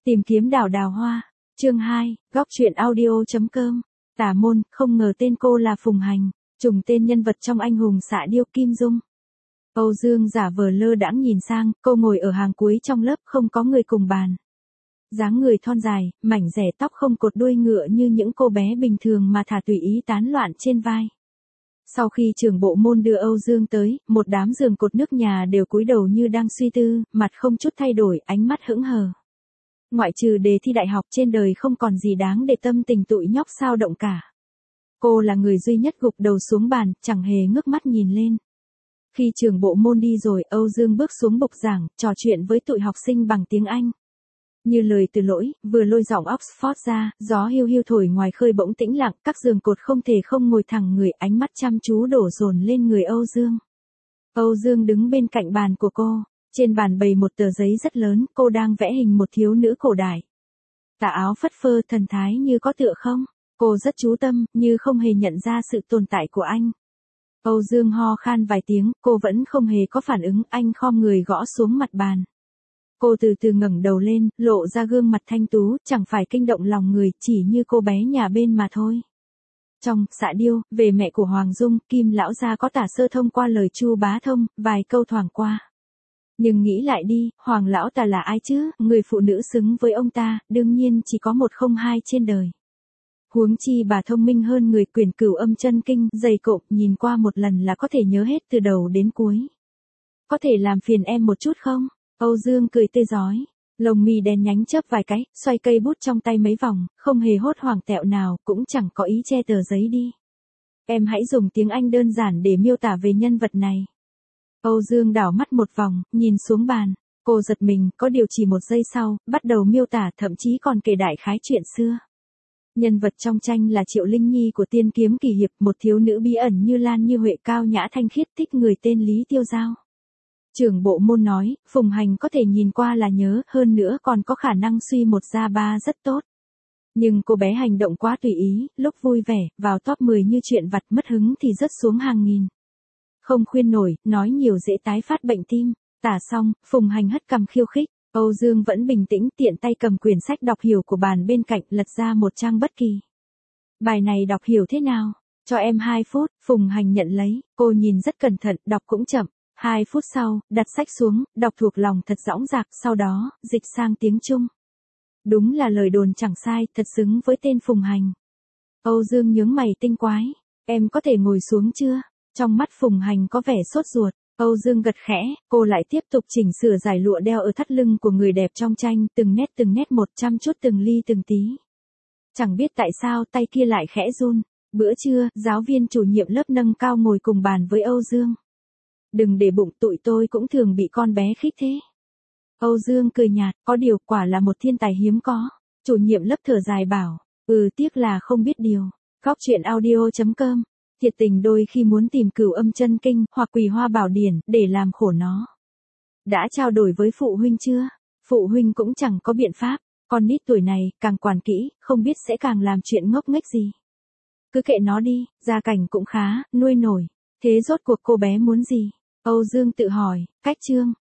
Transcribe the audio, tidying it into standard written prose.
Tìm kiếm đào đào hoa. Chương 2, góc truyện audio.com. Tả môn, không ngờ tên cô là Phùng Hành, trùng tên nhân vật trong Anh hùng xạ điêu Kim Dung. Âu Dương giả vờ lơ đãng nhìn sang, cô ngồi ở hàng cuối trong lớp không có người cùng bàn. Dáng người thon dài, mảnh rẻ tóc không cột đuôi ngựa như những cô bé bình thường mà thả tùy ý tán loạn trên vai. Sau khi trưởng bộ môn đưa Âu Dương tới, một đám giường cột nước nhà đều cúi đầu như đang suy tư, mặt không chút thay đổi, ánh mắt hững hờ. Ngoại trừ đề thi đại học trên đời không còn gì đáng để tâm tình tụi nhóc sao động cả. Cô là người duy nhất gục đầu xuống bàn, chẳng hề ngước mắt nhìn lên. Khi trưởng bộ môn đi rồi, Âu Dương bước xuống bục giảng, trò chuyện với tụi học sinh bằng tiếng Anh. Như lời từ lỗi, vừa lôi giọng Oxford ra, gió hiu hiu thổi ngoài khơi bỗng tĩnh lặng, các giường cột không thể không ngồi thẳng người, ánh mắt chăm chú đổ dồn lên người Âu Dương. Âu Dương đứng bên cạnh bàn của cô, trên bàn bày một tờ giấy rất lớn, cô đang vẽ hình một thiếu nữ cổ đại. Tà áo phất phơ, thần thái như có tựa không, cô rất chú tâm, như không hề nhận ra sự tồn tại của anh. Âu Dương ho khan vài tiếng, cô vẫn không hề có phản ứng, anh khom người gõ xuống mặt bàn. Cô từ từ ngẩng đầu lên, lộ ra gương mặt thanh tú, chẳng phải kinh động lòng người, chỉ như cô bé nhà bên mà thôi. Trong xạ điêu, về mẹ của Hoàng Dung, Kim lão gia có tả sơ thông qua lời Chu Bá Thông, vài câu thoảng qua. Nhưng nghĩ lại đi, Hoàng lão ta là ai chứ, người phụ nữ xứng với ông ta, đương nhiên chỉ có một không hai trên đời. Huống chi bà thông minh hơn người, quyển Cửu Âm Chân Kinh, dày cộm, nhìn qua một lần là có thể nhớ hết từ đầu đến cuối. Có thể làm phiền em một chút không? Âu Dương cười tươi rói, lông mi đen nhánh chớp vài cái, xoay cây bút trong tay mấy vòng, không hề hốt hoảng tẹo nào, cũng chẳng có ý che tờ giấy đi. Em hãy dùng tiếng Anh đơn giản để miêu tả về nhân vật này. Âu Dương đảo mắt một vòng, nhìn xuống bàn, cô giật mình, có điều chỉ một giây sau, bắt đầu miêu tả, thậm chí còn kể đại khái chuyện xưa. Nhân vật trong tranh là Triệu Linh Nhi của Tiên Kiếm Kỳ Hiệp, một thiếu nữ bí ẩn như lan như huệ, cao nhã thanh khiết, thích người tên Lý Tiêu Giao. Trưởng bộ môn nói, Phùng Hành có thể nhìn qua là nhớ, hơn nữa còn có khả năng suy một ra ba rất tốt. Nhưng cô bé hành động quá tùy ý, lúc vui vẻ, vào top 10 như chuyện vặt, mất hứng thì rớt xuống hàng nghìn. Không khuyên nổi, nói nhiều dễ tái phát bệnh tim. Tả xong, Phùng Hành hất cằm khiêu khích. Âu Dương vẫn bình tĩnh, tiện tay cầm quyển sách đọc hiểu của bàn bên cạnh, lật ra một trang bất kỳ. Bài này đọc hiểu thế nào? Cho em 2 phút, Phùng Hành nhận lấy, cô nhìn rất cẩn thận, đọc cũng chậm. 2 phút sau, đặt sách xuống, đọc thuộc lòng thật dõng dạc, sau đó, dịch sang tiếng Trung. Đúng là lời đồn chẳng sai, thật xứng với tên Phùng Hành. Âu Dương nhướng mày tinh quái. Em có thể ngồi xuống chưa? Trong mắt Phùng Hành có vẻ sốt ruột. Âu Dương gật khẽ, cô lại tiếp tục chỉnh sửa dải lụa đeo ở thắt lưng của người đẹp trong tranh, từng nét một, chăm chút từng ly từng tí. Chẳng biết tại sao tay kia lại khẽ run. Bữa trưa, giáo viên chủ nhiệm lớp nâng cao ngồi cùng bàn với Âu Dương. Đừng để bụng, tụi tôi cũng thường bị con bé khích thế. Âu Dương cười nhạt, có điều quả là một thiên tài hiếm có. Chủ nhiệm lớp thở dài bảo, tiếc là không biết điều. Góc truyện audio.com. Thiệt tình đôi khi muốn tìm Cửu Âm Chân Kinh hoặc Quỳ Hoa Bảo Điển để làm khổ nó. Đã trao đổi với phụ huynh chưa? Phụ huynh cũng chẳng có biện pháp. Con nít tuổi này càng quản kỹ, không biết sẽ càng làm chuyện ngốc nghếch gì. Cứ kệ nó đi, gia cảnh cũng khá, nuôi nổi. Thế rốt cuộc cô bé muốn gì? Âu Dương tự hỏi, cách chương.